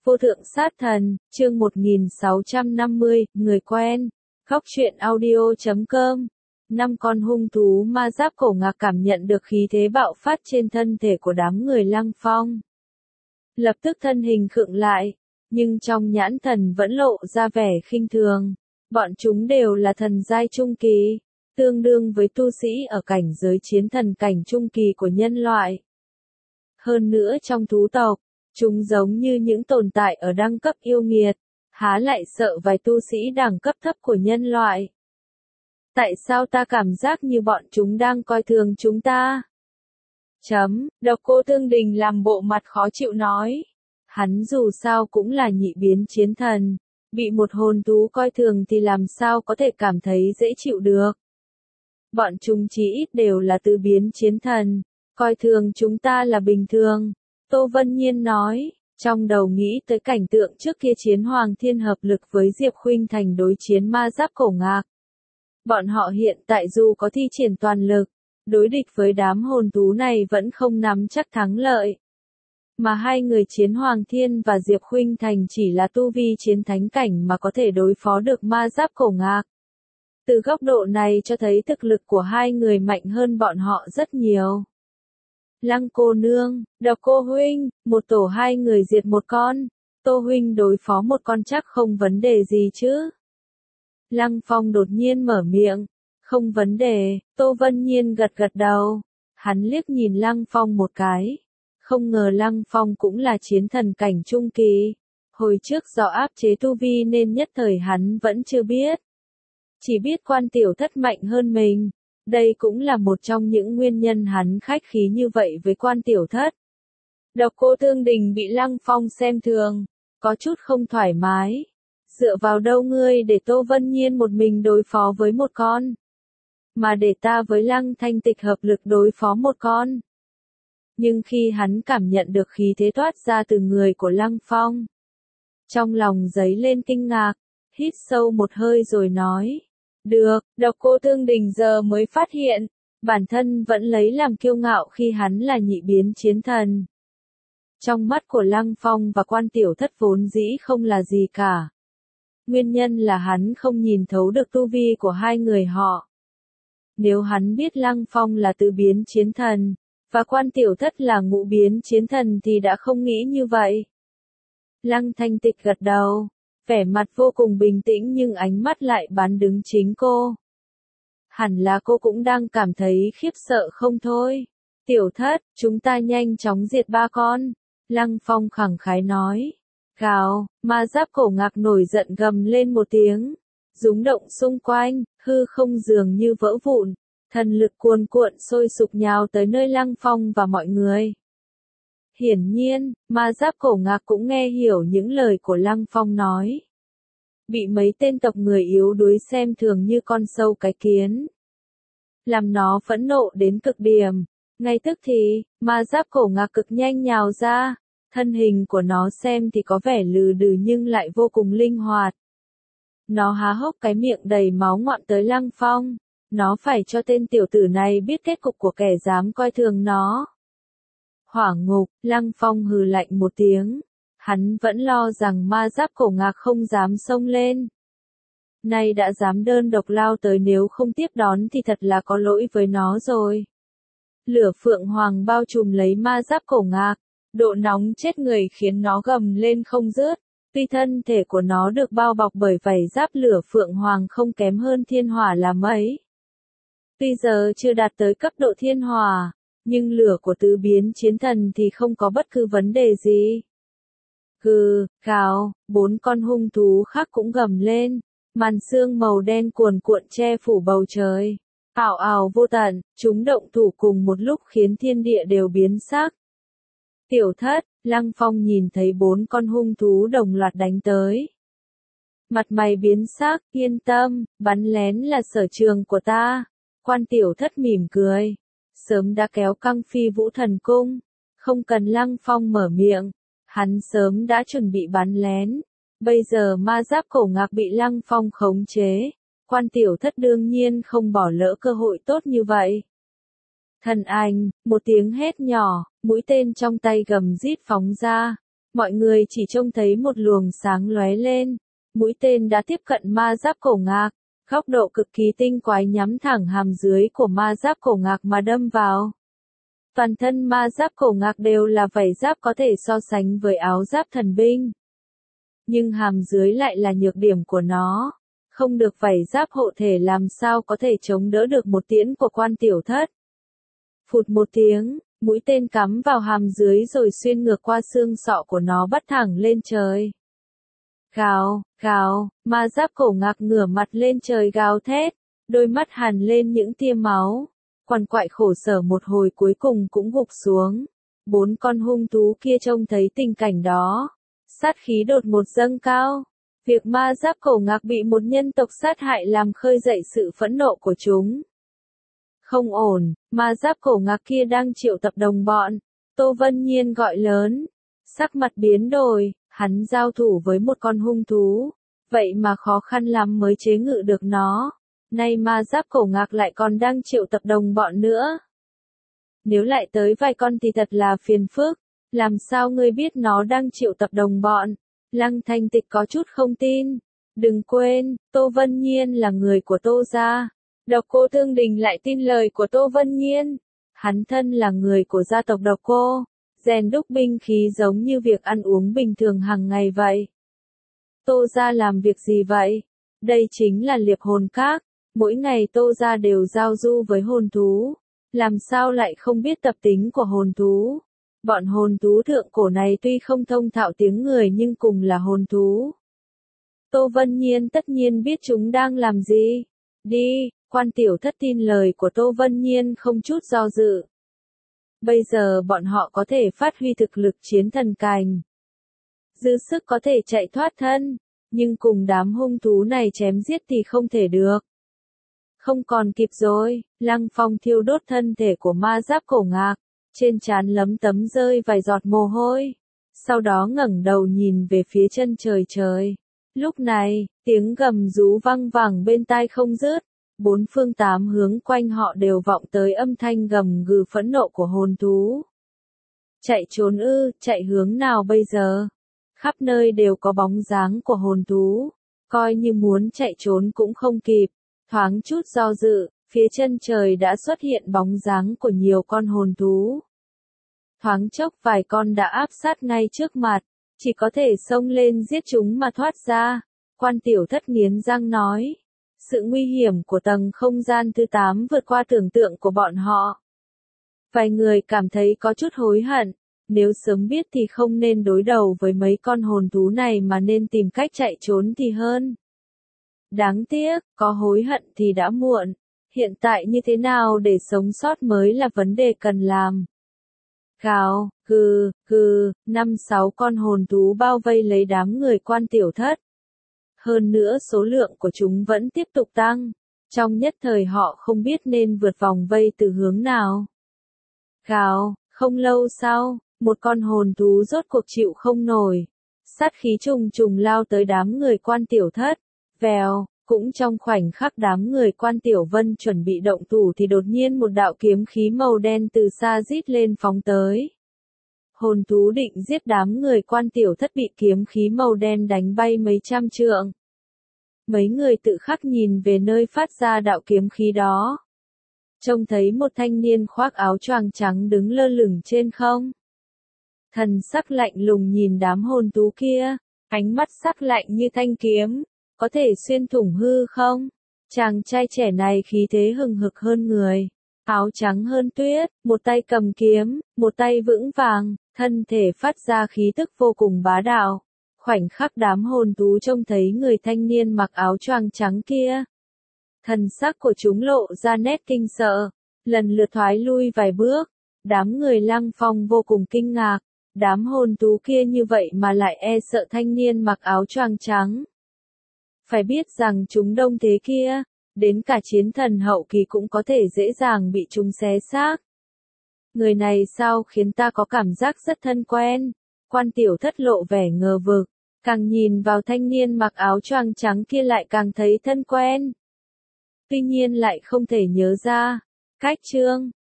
Vô thượng sát thần, chương 1650, người quen. Góc truyện audio.com. 5 con hung thú ma giáp cổ ngạc cảm nhận được khí thế bạo phát trên thân thể của đám người Lăng Phong. Lập tức thân hình khựng lại, nhưng trong nhãn thần vẫn lộ ra vẻ khinh thường. Bọn chúng đều là thần giai trung kỳ, tương đương với tu sĩ ở cảnh giới chiến thần cảnh trung kỳ của nhân loại. Hơn nữa trong thú tộc, chúng giống như những tồn tại ở đẳng cấp yêu nghiệt, há lại sợ vài tu sĩ đẳng cấp thấp của nhân loại. Tại sao ta cảm giác như bọn chúng đang coi thường chúng ta? Độc Cô Thương Đình làm bộ mặt khó chịu nói. Hắn dù sao cũng là nhị biến chiến thần, bị một hồn thú coi thường thì làm sao có thể cảm thấy dễ chịu được. Bọn chúng chí ít đều là tứ biến chiến thần, coi thường chúng ta là bình thường. Tô Vân Nhiên nói, trong đầu nghĩ tới cảnh tượng trước kia Chiến Hoàng Thiên hợp lực với Diệp Khuynh Thành đối chiến ma giáp cổ ngạc. Bọn họ hiện tại dù có thi triển toàn lực, đối địch với đám hồn thú này vẫn không nắm chắc thắng lợi. Mà hai người Chiến Hoàng Thiên và Diệp Khuynh Thành chỉ là tu vi chiến thánh cảnh mà có thể đối phó được ma giáp cổ ngạc. Từ góc độ này cho thấy thực lực của hai người mạnh hơn bọn họ rất nhiều. Lăng cô nương, Độc Cô huynh, một tổ hai người diệt một con, Tô huynh đối phó một con chắc không vấn đề gì chứ? Lăng Phong đột nhiên mở miệng, không vấn đề. Tô Vân Nhiên gật gật đầu. Hắn liếc nhìn Lăng Phong một cái, không ngờ Lăng Phong cũng là chiến thần cảnh trung kỳ. Hồi trước do áp chế tu vi nên nhất thời hắn vẫn chưa biết. Chỉ biết Quan Tiểu Thất mạnh hơn mình. Đây cũng là một trong những nguyên nhân hắn khách khí như vậy với Quan Tiểu Thất. Độc Cô Thương Đình bị Lăng Phong xem thường, có chút không thoải mái. Dựa vào đâu ngươi để Tô Vân Nhiên một mình đối phó với một con, mà để ta với Lăng Thanh Tịch hợp lực đối phó một con. Nhưng khi hắn cảm nhận được khí thế toát ra từ người của Lăng Phong, trong lòng dấy lên kinh ngạc, hít sâu một hơi rồi nói. Được, Độc Cô Thương Đình giờ mới phát hiện, bản thân vẫn lấy làm kiêu ngạo khi hắn là nhị biến chiến thần. Trong mắt của Lăng Phong và Quan Tiểu Thất vốn dĩ không là gì cả. Nguyên nhân là hắn không nhìn thấu được tu vi của hai người họ. Nếu hắn biết Lăng Phong là tứ biến chiến thần, và Quan Tiểu Thất là ngũ biến chiến thần thì đã không nghĩ như vậy. Lăng Thanh Tịch gật đầu, vẻ mặt vô cùng bình tĩnh nhưng ánh mắt lại bắn đứng chính cô. Hẳn là cô cũng đang cảm thấy khiếp sợ không thôi. Tiểu Thất, chúng ta nhanh chóng diệt ba con. Lăng Phong khẳng khái nói. Gào, ma giáp cổ ngạc nổi giận gầm lên một tiếng. Rúng động xung quanh, hư không dường như vỡ vụn. Thần lực cuồn cuộn sôi sục nhào tới nơi Lăng Phong và mọi người. Hiển nhiên, ma giáp cổ ngạc cũng nghe hiểu những lời của Lăng Phong nói. Bị mấy tên tộc người yếu đuối xem thường như con sâu cái kiến, làm nó phẫn nộ đến cực điểm. Ngay tức thì, ma giáp cổ ngạc cực nhanh nhào ra, thân hình của nó xem thì có vẻ lừ đừ nhưng lại vô cùng linh hoạt. Nó há hốc cái miệng đầy máu ngọn tới Lăng Phong, nó phải cho tên tiểu tử này biết kết cục của kẻ dám coi thường nó. Hỏa ngục, Lăng Phong hừ lạnh một tiếng. Hắn vẫn lo rằng ma giáp cổ ngạc không dám xông lên. Nay đã dám đơn độc lao tới, nếu không tiếp đón thì thật là có lỗi với nó rồi. Lửa phượng hoàng bao trùm lấy ma giáp cổ ngạc, độ nóng chết người khiến nó gầm lên không dứt. Tuy thân thể của nó được bao bọc bởi vảy giáp lửa phượng hoàng không kém hơn thiên hỏa là mấy. Tuy giờ chưa đạt tới cấp độ thiên hỏa, nhưng lửa của tứ biến chiến thần thì không có bất cứ vấn đề gì. Gừ, gào, bốn con hung thú khác cũng gầm lên, màn sương màu đen cuồn cuộn che phủ bầu trời. Ảo ảo vô tận, chúng động thủ cùng một lúc khiến thiên địa đều biến sắc. Tiểu Thất, Lăng Phong nhìn thấy bốn con hung thú đồng loạt đánh tới. Mặt mày biến sắc, yên tâm, bắn lén là sở trường của ta. Quan Tiểu Thất mỉm cười, sớm đã kéo căng Phi Vũ Thần Cung, không cần Lăng Phong mở miệng. Hắn sớm đã chuẩn bị bắn lén. Bây giờ ma giáp cổ ngạc bị Lăng Phong khống chế. Quan Tiểu Thất đương nhiên không bỏ lỡ cơ hội tốt như vậy. Thần ảnh, một tiếng hét nhỏ, mũi tên trong tay gầm rít phóng ra. Mọi người chỉ trông thấy một luồng sáng lóe lên, mũi tên đã tiếp cận ma giáp cổ ngạc, góc độ cực kỳ tinh quái nhắm thẳng hàm dưới của ma giáp cổ ngạc mà đâm vào. Toàn thân ma giáp cổ ngạc đều là vảy giáp có thể so sánh với áo giáp thần binh. Nhưng hàm dưới lại là nhược điểm của nó, không được vảy giáp hộ thể làm sao có thể chống đỡ được một tiễn của Quan Tiểu Thất. Phụt một tiếng, mũi tên cắm vào hàm dưới rồi xuyên ngược qua xương sọ của nó bắt thẳng lên trời. Gào, gào, ma giáp cổ ngạc ngửa mặt lên trời gào thét, đôi mắt hằn lên những tia máu, quằn quại khổ sở một hồi cuối cùng cũng gục xuống. 4 con hung thú kia trông thấy tình cảnh đó, sát khí đột ngột dâng cao. Việc ma giáp cổ ngạc bị một nhân tộc sát hại làm khơi dậy sự phẫn nộ của chúng. Không ổn, ma giáp cổ ngạc kia đang triệu tập đồng bọn. Tô Vân Nhiên gọi lớn. Sắc mặt biến đổi, hắn giao thủ với một con hung thú. Vậy mà khó khăn lắm mới chế ngự được nó. Nay ma giáp cổ ngạc lại còn đang triệu tập đồng bọn nữa. Nếu lại tới vài con thì thật là phiền phức. Làm sao ngươi biết nó đang triệu tập đồng bọn? Lăng Thanh Tịch có chút không tin. Đừng quên, Tô Vân Nhiên là người của Tô gia. Độc Cô Thương Đình lại tin lời của Tô Vân Nhiên. Hắn thân là người của gia tộc Độc Cô, rèn đúc binh khí giống như việc ăn uống bình thường hàng ngày vậy. Tô gia làm việc gì vậy? Đây chính là Liệp Hồn Các, mỗi ngày Tô gia đều giao du với hồn thú, làm sao lại không biết tập tính của hồn thú? Bọn hồn thú thượng cổ này tuy không thông thạo tiếng người nhưng cùng là hồn thú. Tô Vân Nhiên tất nhiên biết chúng đang làm gì. Đi, Quan Tiểu Thất tin lời của Tô Vân Nhiên không chút do dự. Bây giờ bọn họ có thể phát huy thực lực chiến thần cành. Dư sức có thể chạy thoát thân, nhưng cùng đám hung thú này chém giết thì không thể được. Không còn kịp rồi, Lăng Phong thiêu đốt thân thể của ma giáp cổ ngạc, trên trán lấm tấm rơi vài giọt mồ hôi. Sau đó ngẩng đầu nhìn về phía chân trời trời. Lúc này, tiếng gầm rú vang vẳng bên tai không dứt. 4 phương 8 hướng quanh họ đều vọng tới âm thanh gầm gừ phẫn nộ của hồn thú. Chạy trốn ư, chạy hướng nào bây giờ? Khắp nơi đều có bóng dáng của hồn thú, coi như muốn chạy trốn cũng không kịp. Thoáng chút do dự, phía chân trời đã xuất hiện bóng dáng của nhiều con hồn thú. Thoáng chốc vài con đã áp sát ngay trước mặt, chỉ có thể xông lên giết chúng mà thoát ra. Quan Tiểu Thất nghiến răng nói. Sự nguy hiểm của tầng không gian thứ 8 vượt qua tưởng tượng của bọn họ. Vài người cảm thấy có chút hối hận, nếu sớm biết thì không nên đối đầu với mấy con hồn thú này mà nên tìm cách chạy trốn thì hơn. Đáng tiếc, có hối hận thì đã muộn, hiện tại như thế nào để sống sót mới là vấn đề cần làm. Gào, gừ, 5-6 con hồn thú bao vây lấy đám người Quan Tiểu Thất. Hơn nữa số lượng của chúng vẫn tiếp tục tăng, trong nhất thời họ không biết nên vượt vòng vây từ hướng nào. Gào, không lâu sau, một con hồn thú rốt cuộc chịu không nổi. Sát khí trùng trùng lao tới đám người Quan Tiểu Thất. Vèo, cũng trong khoảnh khắc đám người Quan Tiểu Vân chuẩn bị động thủ thì đột nhiên một đạo kiếm khí màu đen từ xa rít lên phóng tới. Hồn thú định giết đám người Quan Tiểu Thất bị kiếm khí màu đen đánh bay mấy trăm trượng. Mấy người tự khắc nhìn về nơi phát ra đạo kiếm khí đó. Trông thấy một thanh niên khoác áo choàng trắng đứng lơ lửng trên không. Thần sắc lạnh lùng nhìn đám hồn thú kia, ánh mắt sắc lạnh như thanh kiếm, có thể xuyên thủng hư không? Chàng trai trẻ này khí thế hừng hực hơn người, áo trắng hơn tuyết, một tay cầm kiếm, một tay vững vàng, thân thể phát ra khí tức vô cùng bá đạo. Khoảnh khắc đám hồn thú trông thấy người thanh niên mặc áo choàng trắng kia. Thần sắc của chúng lộ ra nét kinh sợ, lần lượt thoái lui vài bước. Đám người Lăng Phong vô cùng kinh ngạc, đám hồn thú kia như vậy mà lại e sợ thanh niên mặc áo choàng trắng. Phải biết rằng chúng đông thế kia, đến cả chiến thần hậu kỳ cũng có thể dễ dàng bị chúng xé xác. Người này sao khiến ta có cảm giác rất thân quen? Quan Tiểu Thất lộ vẻ ngờ vực, càng nhìn vào thanh niên mặc áo choàng trắng kia lại càng thấy thân quen. Tuy nhiên lại không thể nhớ ra. Cách chương